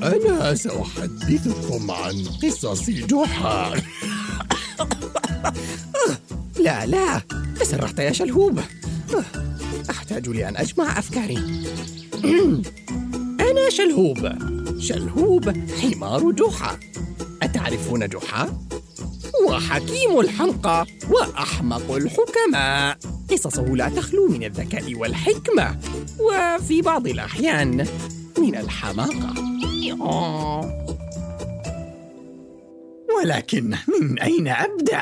أنا سأحدثكم عن قصص جحا. لا تسرعت يا شلهوب. أحتاج لأن أجمع أفكاري. أنا شلهوب حمار جحا. أتعرفون جحا؟ وحكيم الحمقى وأحمق الحكماء. قصصه لا تخلو من الذكاء والحكمة، وفي بعض الأحيان من الحماقة. ولكن من أين أبدأ؟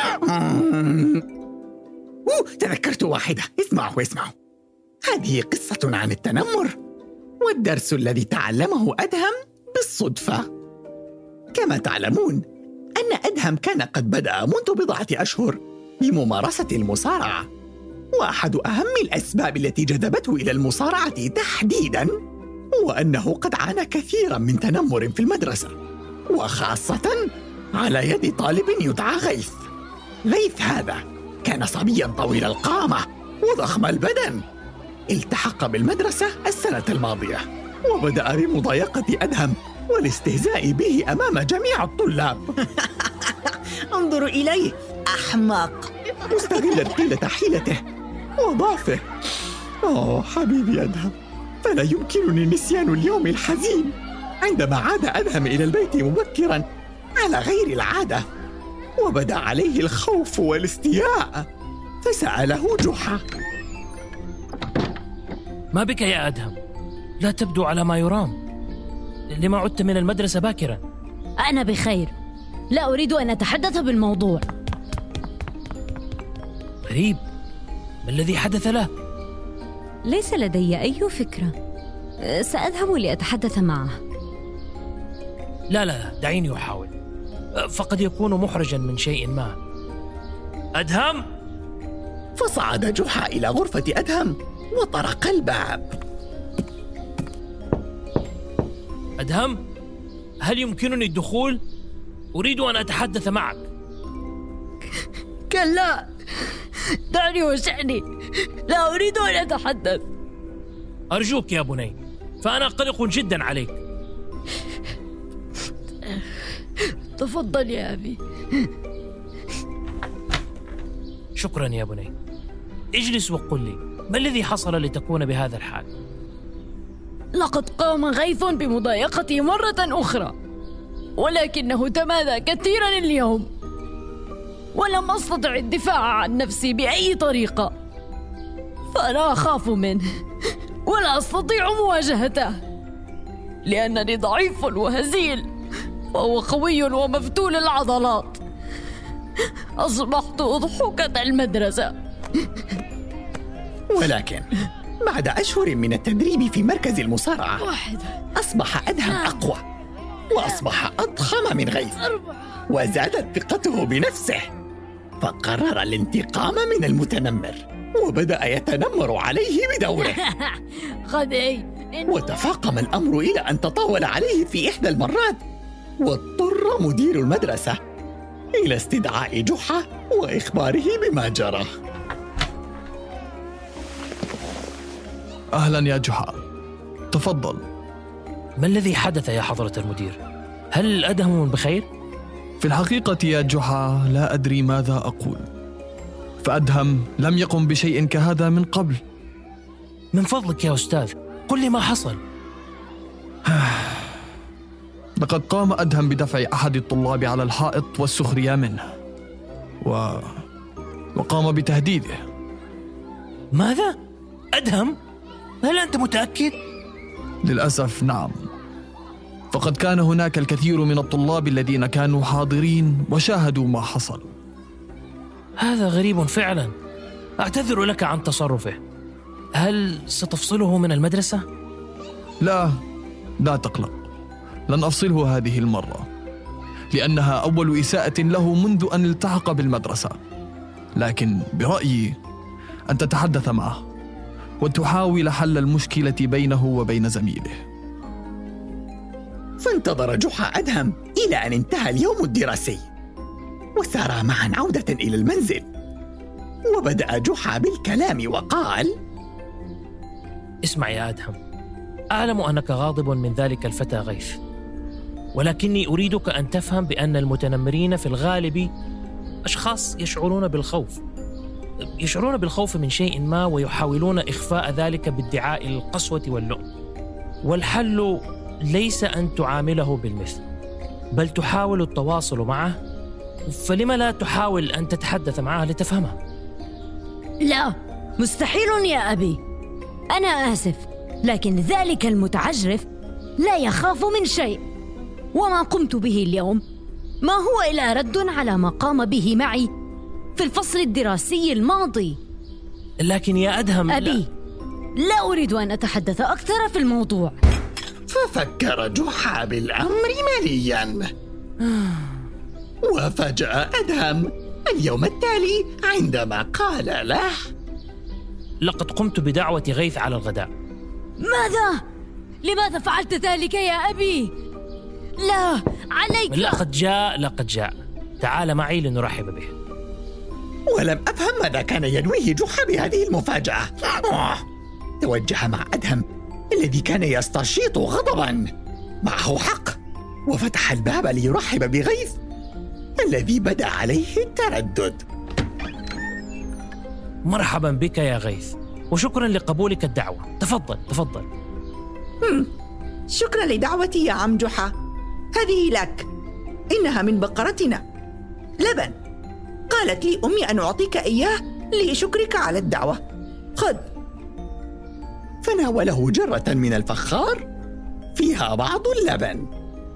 تذكرت واحدة. اسمعوا. هذه قصة عن التنمر، والدرس الذي تعلمه أدهم بالصدفة. كما تعلمون أن أدهم كان قد بدأ منذ بضعة أشهر بممارسة المصارعة، وأحد أهم الأسباب التي جذبته إلى المصارعة تحديداً هو أنه قد عانى كثيراً من تنمر في المدرسة، وخاصة على يد طالب يدعى غيث. غيث هذا كان صبياً طويل القامة وضخم البدن. التحق بالمدرسة السنة الماضية، وبدأ بمضايقة أدهم والاستهزاء به أمام جميع الطلاب. انظروا إليه، أحمق. مستغلاً قلة حيلته وضعفه. حبيبي أدهم، فلا يمكنني نسيان اليوم الحزين عندما عاد أدهم إلى البيت مبكراً على غير العادة، وبدا عليه الخوف والاستياء. فسأله جحا: ما بك يا أدهم؟ لا تبدو على ما يرام. لما عدت من المدرسة باكراً؟ أنا بخير، لا أريد أن أتحدث بالموضوع. غريب، ما الذي حدث له؟ ليس لدي أي فكرة. سأذهب لأتحدث معه. لا، دعيني أحاول، فقد يكون محرجاً من شيء ما. أدهم؟ فصعد جحا إلى غرفة أدهم وطرق الباب. أدهم، هل يمكنني الدخول؟ أريد أن أتحدث معك. كلا، دعني وشأني، لا أريد أن أتحدث. أرجوك يا بني، فأنا قلق جدا عليك. تفضل يا أبي. شكرا يا بني. اجلس وقل لي، ما الذي حصل لتكون بهذا الحال؟ لقد قام غيث بمضايقتي مرة أخرى، ولكنه تمادى كثيرا اليوم، ولم أستطع الدفاع عن نفسي بأي طريقة، فأنا أخاف منه ولا أستطيع مواجهته، لأنني ضعيف وهزيل وهو قوي ومفتول العضلات. أصبحت أضحوكة المدرسة. ولكن بعد أشهر من التدريب في مركز المصارعة أصبح أدهم أقوى، وأصبح أضخم من غيث، وزادت ثقته بنفسه، فقرر الانتقام من المتنمر، وبدأ يتنمر عليه بدوره. وتفاقم الأمر إلى أن تطاول عليه في إحدى المرات، واضطر مدير المدرسة إلى استدعاء جحا وإخباره بما جرى. أهلا يا جحا، تفضل. ما الذي حدث يا حضرة المدير؟ هل أدهم بخير؟ في الحقيقة يا جحا لا أدري ماذا أقول، فأدهم لم يقم بشيء كهذا من قبل. من فضلك يا أستاذ، قل لي ما حصل. لقد قام أدهم بدفع أحد الطلاب على الحائط والسخرية منه، وقام بتهديده. ماذا؟ أدهم؟ هل أنت متأكد؟ للأسف نعم، فقد كان هناك الكثير من الطلاب الذين كانوا حاضرين وشاهدوا ما حصل. هذا غريب فعلا. أعتذر لك عن تصرفه. هل ستفصله من المدرسة؟ لا تقلق، لن أفصله هذه المرة، لأنها أول إساءة له منذ أن التحق بالمدرسة. لكن برأيي أن تتحدث معه وتحاول حل المشكلة بينه وبين زميله. فانتظر جحا أدهم إلى أن انتهى اليوم الدراسي، وسارا معا عودة إلى المنزل، وبدأ جحا بالكلام وقال: اسمع يا أدهم، أعلم أنك غاضب من ذلك الفتى غيث، ولكني أريدك أن تفهم بأن المتنمرين في الغالب أشخاص يشعرون بالخوف من شيء ما، ويحاولون إخفاء ذلك بادعاء القسوة واللؤم. والحل ليس أن تعامله بالمثل، بل تحاول التواصل معه. فلما لا تحاول أن تتحدث معه لتفهمه؟ لا، مستحيل يا أبي. أنا آسف، لكن ذلك المتعجرف لا يخاف من شيء، وما قمت به اليوم ما هو إلا رد على ما قام به معي في الفصل الدراسي الماضي. لكن يا أدهم، أبي، لا أريد أن أتحدث أكثر في الموضوع. ففكر جحا بالأمر مليا، وفجأة أدهم اليوم التالي عندما قال له: لقد قمت بدعوة غيث على الغداء. ماذا؟ لماذا فعلت ذلك يا أبي؟ لا، عليك. لقد جاء. تعال معي لنرحب به. ولم أفهم ماذا كان ينويه جحا بهذه المفاجأة. توجه مع أدهم الذي كان يستشيط غضبا. معه حق، وفتح الباب ليرحب بغيث الذي بدا عليه التردد. مرحبا بك يا غيث، وشكرا لقبولك الدعوة. تفضل. شكرا لدعوتي يا عم جحا، هذه لك، إنها من بقرتنا لبن. قالت لي أمي أن أعطيك إياه لشكرك على الدعوة. خذ. فناوله جرة من الفخار فيها بعض اللبن.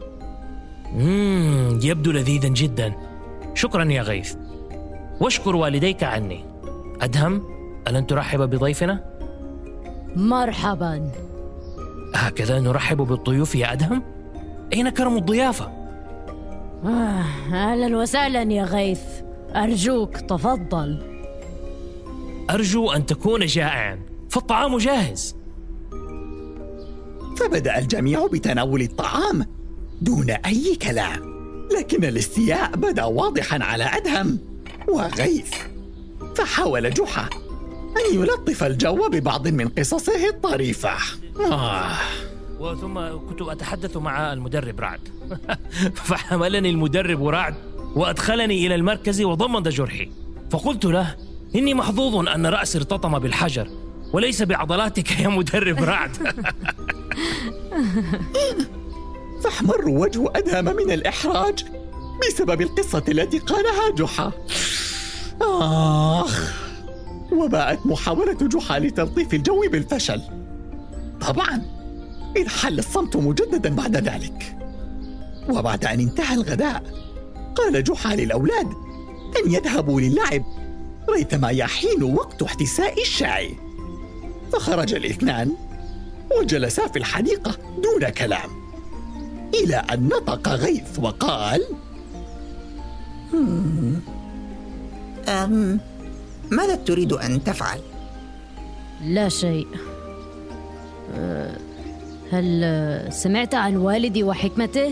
يبدو لذيذا جدا. شكرا يا غيث، واشكر والديك عني. أدهم، ألن ترحب بضيفنا؟ مرحبا. هكذا نرحب بالضيوف يا أدهم؟ أين كرم الضيافة؟ أهلا وسهلا يا غيث، أرجوك تفضل. أرجو أن تكون جائعا، فالطعام جاهز. فبدأ الجميع بتناول الطعام دون أي كلام، لكن الاستياء بدا واضحا على أدهم وغيث. فحاول جحا أن يلطف الجو ببعض من قصصه الطريفة. وثم كنت أتحدث مع المدرب رعد فحملني المدرب رعد وأدخلني إلى المركز وضمد جرحي، فقلت له: إني محظوظ أن رأسي ارتطم بالحجر وليس بعضلاتك يا مدرب رعد. فاحمر وجه أدهم من الإحراج بسبب القصة التي قالها جحا. وباءت محاولة جحا لتلطيف الجو بالفشل. طبعا انحل الصمت مجددا بعد ذلك. وبعد أن انتهى الغداء قال جحا للأولاد أن يذهبوا للعب ريثما يحين وقت احتساء الشاي. فخرج الاثنان وجلسا في الحديقة دون كلام، إلى أن نطق غيث وقال: ماذا تريد أن تفعل؟ لا شيء. هل سمعت عن والدي وحكمته؟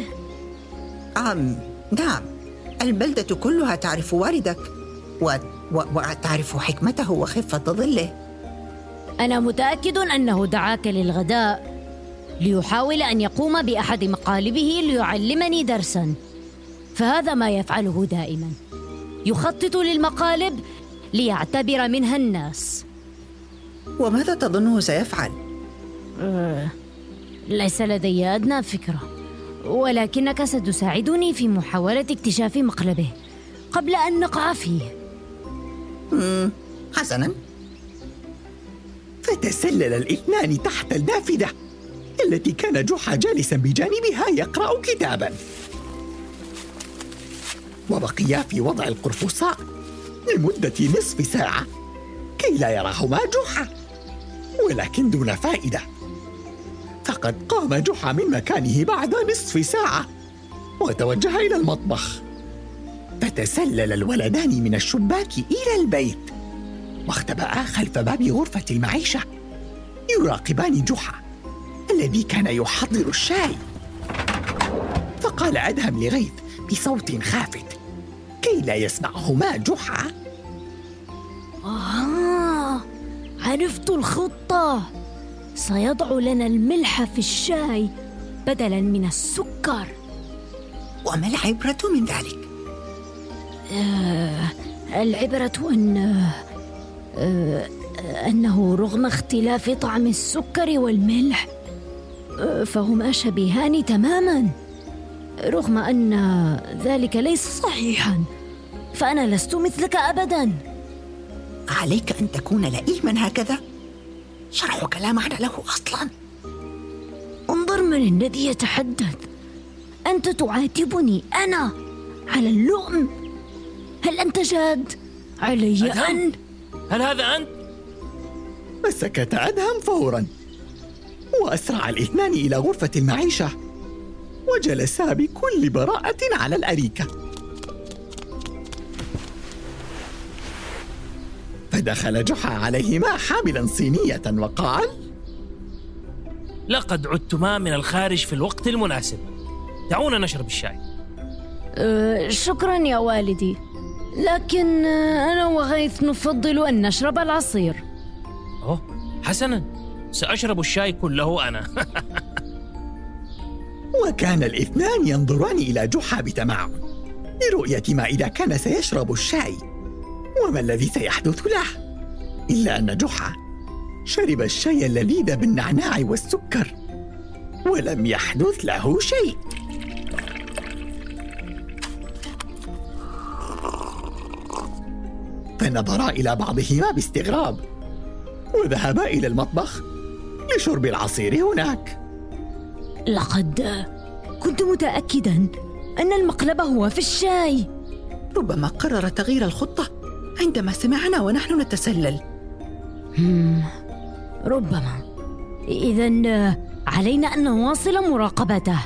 نعم، البلدة كلها تعرف والدك وتعرف حكمته وخفة ظله. أنا متأكد أنه دعاك للغداء ليحاول أن يقوم بأحد مقالبه ليعلمني درساً، فهذا ما يفعله دائماً، يخطط للمقالب ليعتبر منها الناس. وماذا تظنه سيفعل؟ ليس لدي أدنى فكرة، ولكنك ستساعدني في محاولة اكتشاف مقلبه قبل أن نقع فيه. حسناً. فتسلل الاثنان تحت النافذة التي كان جحا جالسا بجانبها يقرأ كتابا، وبقيا في وضع القرفصاء لمدة نصف ساعة كي لا يراهما جحا، ولكن دون فائدة. فقد قام جحا من مكانه بعد نصف ساعة وتوجه إلى المطبخ. فتسلل الولدان من الشباك إلى البيت واختبأا خلف باب غرفة المعيشة يراقبان جحا الذي كان يحضر الشاي. فقال أدهم لغيث بصوت خافت كي لا يسمعهما جحا: عرفت الخطة، سيضع لنا الملح في الشاي بدلاً من السكر. وما العبرة من ذلك؟ العبرة أنه رغم اختلاف طعم السكر والملح فهما شبيهان تماما. رغم أن ذلك ليس صحيحا، فأنا لست مثلك أبدا. عليك أن تكون لئيما هكذا؟ شرحك لا معنى له أصلا. انظر من الذي يتحدث. أنت تعاتبني أنا على اللؤم؟ هل أنت جاد؟ علي أن... هل هذا أنت؟ فسكت أدهم فوراً، وأسرع الاثنان إلى غرفة المعيشة وجلسا بكل براءة على الأريكة. فدخل جحا عليهما حاملاً صينية وقال: لقد عدتما من الخارج في الوقت المناسب، دعونا نشرب الشاي. شكراً يا والدي، لكن أنا وغيث نفضل أن نشرب العصير. أوه، حسناً، سأشرب الشاي كله أنا. وكان الاثنان ينظران إلى جحا بتمعن لرؤية ما إذا كان سيشرب الشاي وما الذي سيحدث له، إلا أن جحا شرب الشاي اللذيذ بالنعناع والسكر ولم يحدث له شيء. فنظرا إلى بعضهما باستغراب وذهبا إلى المطبخ لشرب العصير هناك. لقد كنت متأكدا أن المقلب هو في الشاي. ربما قرر تغيير الخطة عندما سمعنا ونحن نتسلل. ربما. إذن علينا أن نواصل مراقبته.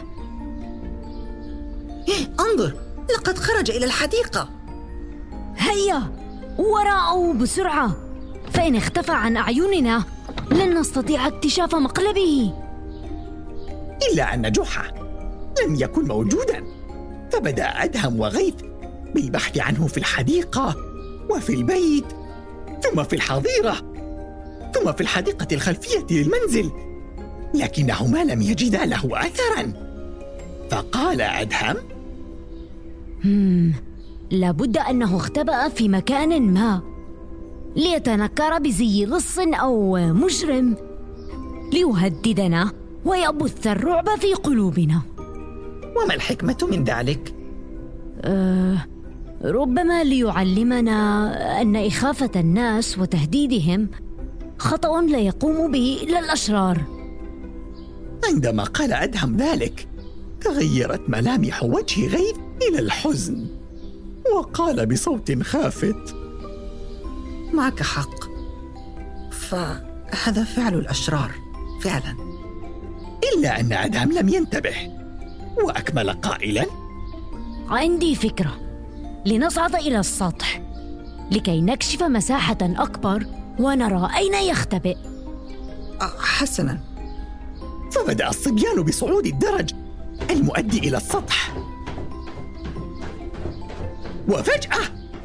انظر، لقد خرج إلى الحديقة. هيا وراءه بسرعة، فإن اختفى عن أعيننا لن نستطيع اكتشاف مقلبه. إلا أن جحا لم يكن موجوداً، فبدأ أدهم وغيث بالبحث عنه في الحديقة وفي البيت ثم في الحظيرة ثم في الحديقة الخلفية للمنزل، لكنهما لم يجدا له أثراً. فقال أدهم: لابد أنه اختبأ في مكان ما ليتنكر بزي لص أو مجرم ليهددنا ويبث الرعب في قلوبنا. وما الحكمة من ذلك؟ ربما ليعلمنا أن إخافة الناس وتهديدهم خطأ لا يقوم به إلا الأشرار. عندما قال أدهم ذلك تغيرت ملامح وجه غيث إلى الحزن، وقال بصوت خافت: معك حق، فهذا فعل الأشرار فعلا. إلا أن أدهم لم ينتبه وأكمل قائلا: عندي فكرة، لنصعد إلى السطح لكي نكشف مساحة أكبر ونرى أين يختبئ. حسنا. فبدأ الصبيان بصعود الدرج المؤدي إلى السطح، وفجأة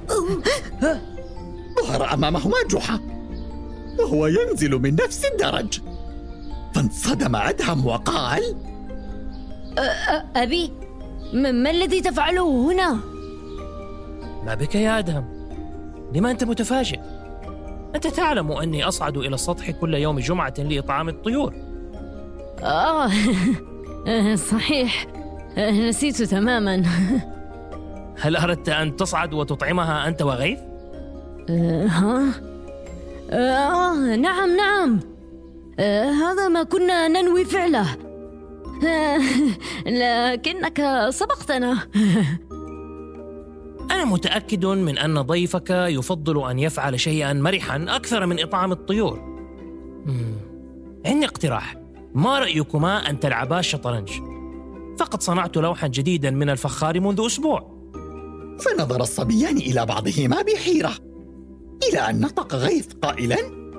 ظهر أمامهما جحا وهو ينزل من نفس الدرج. فانصدم أدهم وقال: أبي، ما الذي تفعله هنا؟ ما بك يا أدهم؟ لما أنت متفاجئ؟ أنت تعلم أني أصعد إلى السطح كل يوم جمعة لإطعام الطيور. صحيح، نسيت تماما. هل أردت أن تصعد وتطعمها أنت وغيث؟ نعم، هذا ما كنا ننوي فعله، لكنك سبقتنا. أنا متأكد من أن ضيفك يفضل أن يفعل شيئا مرحا أكثر من إطعام الطيور. عندي اقتراح، ما رأيكما أن تلعبا الشطرنج؟ فقد صنعت لوحا جديدا من الفخار منذ أسبوع. فنظر الصبيان إلى بعضهما بحيرة، إلى أن نطق غيث قائلا: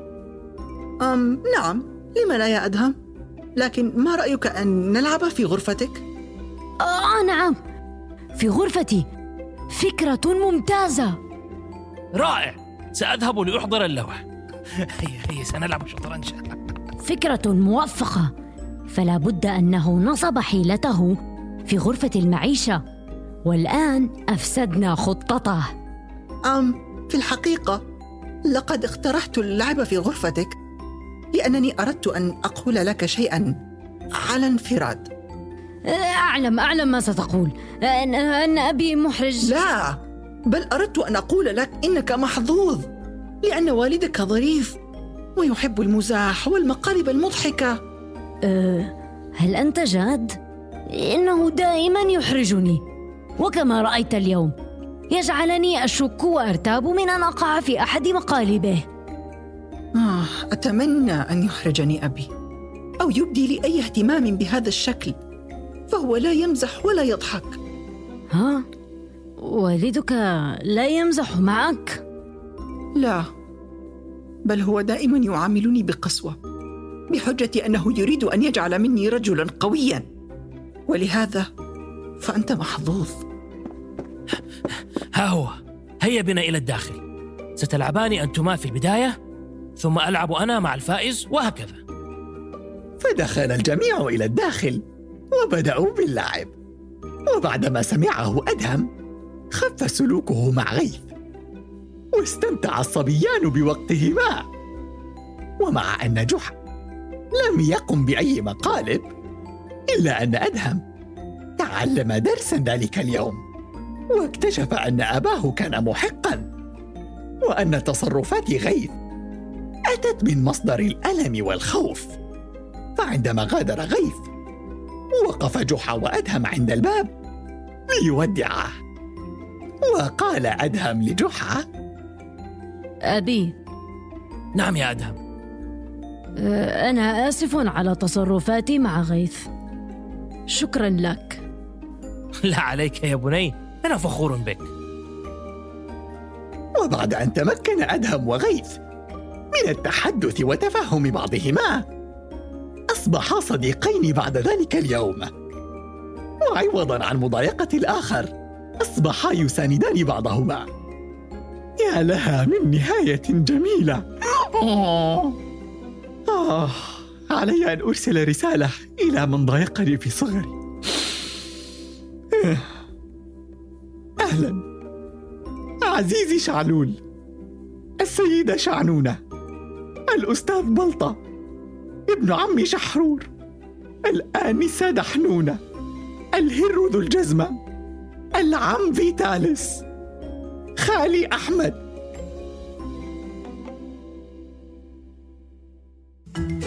نعم، لم لا يا أدهم؟ لكن ما رأيك أن نلعب في غرفتك؟ نعم، في غرفتي، فكرة ممتازة. رائع، سأذهب لأحضر اللوح. هيا سنلعب شطرنج. فكرة موفقة، فلا بد أنه نصب حيلته في غرفة المعيشة والآن أفسدنا خطته. في الحقيقة لقد اقترحت اللعب في غرفتك لأنني أردت أن أقول لك شيئاً على انفراد. أعلم ما ستقول، أن أبي محرج. لا، بل أردت أن أقول لك إنك محظوظ لأن والدك ظريف ويحب المزاح والمقالب المضحكة. هل أنت جاد؟ إنه دائما يحرجني، وكما رأيت اليوم يجعلني أشك وأرتاب من أن أقع في أحد مقالبه. أتمنى أن يحرجني أبي أو يبدي لي أي اهتمام بهذا الشكل، فهو لا يمزح ولا يضحك. والدك لا يمزح معك؟ لا، بل هو دائما يعاملني بقسوة بحجة أنه يريد أن يجعل مني رجلا قويا، ولهذا فأنت محظوظ. ها هو، هيا بنا إلى الداخل. ستلعبان أنتما في البداية، ثم ألعب أنا مع الفائز، وهكذا. فدخل الجميع إلى الداخل وبدأوا باللعب. وبعدما سمعه أدهم خف سلوكه مع غيث، واستمتع الصبيان بوقتهما. ومع أن جحا لم يقم بأي مقالب، إلا أن أدهم تعلم درسا ذلك اليوم، واكتشف أن أباه كان محقا، وأن تصرفات غيث أتت من مصدر الألم والخوف. فعندما غادر غيث وقف جحا وأدهم عند الباب ليودعه، وقال أدهم لجحا: أبي. نعم يا أدهم. أنا آسف على تصرفاتي مع غيث، شكرا لك. لا عليك يا بني، أنا فخور بك. وبعد أن تمكن أدهم وغيث من التحدث وتفهم بعضهما، أصبحا صديقين بعد ذلك اليوم، وعوضا عن مضايقة الآخر أصبحا يساندان بعضهما. يا لها من نهاية جميلة. علي أن أرسل رسالة إلى من ضايقني في صغري. أهلا عزيزي شعلول، السيدة شعنونة، الأستاذ بلطة، ابن عمي شحرور، الآنسة دحنونة، الهر ذو الجزمة، العم فيتالس، خالي أحمد.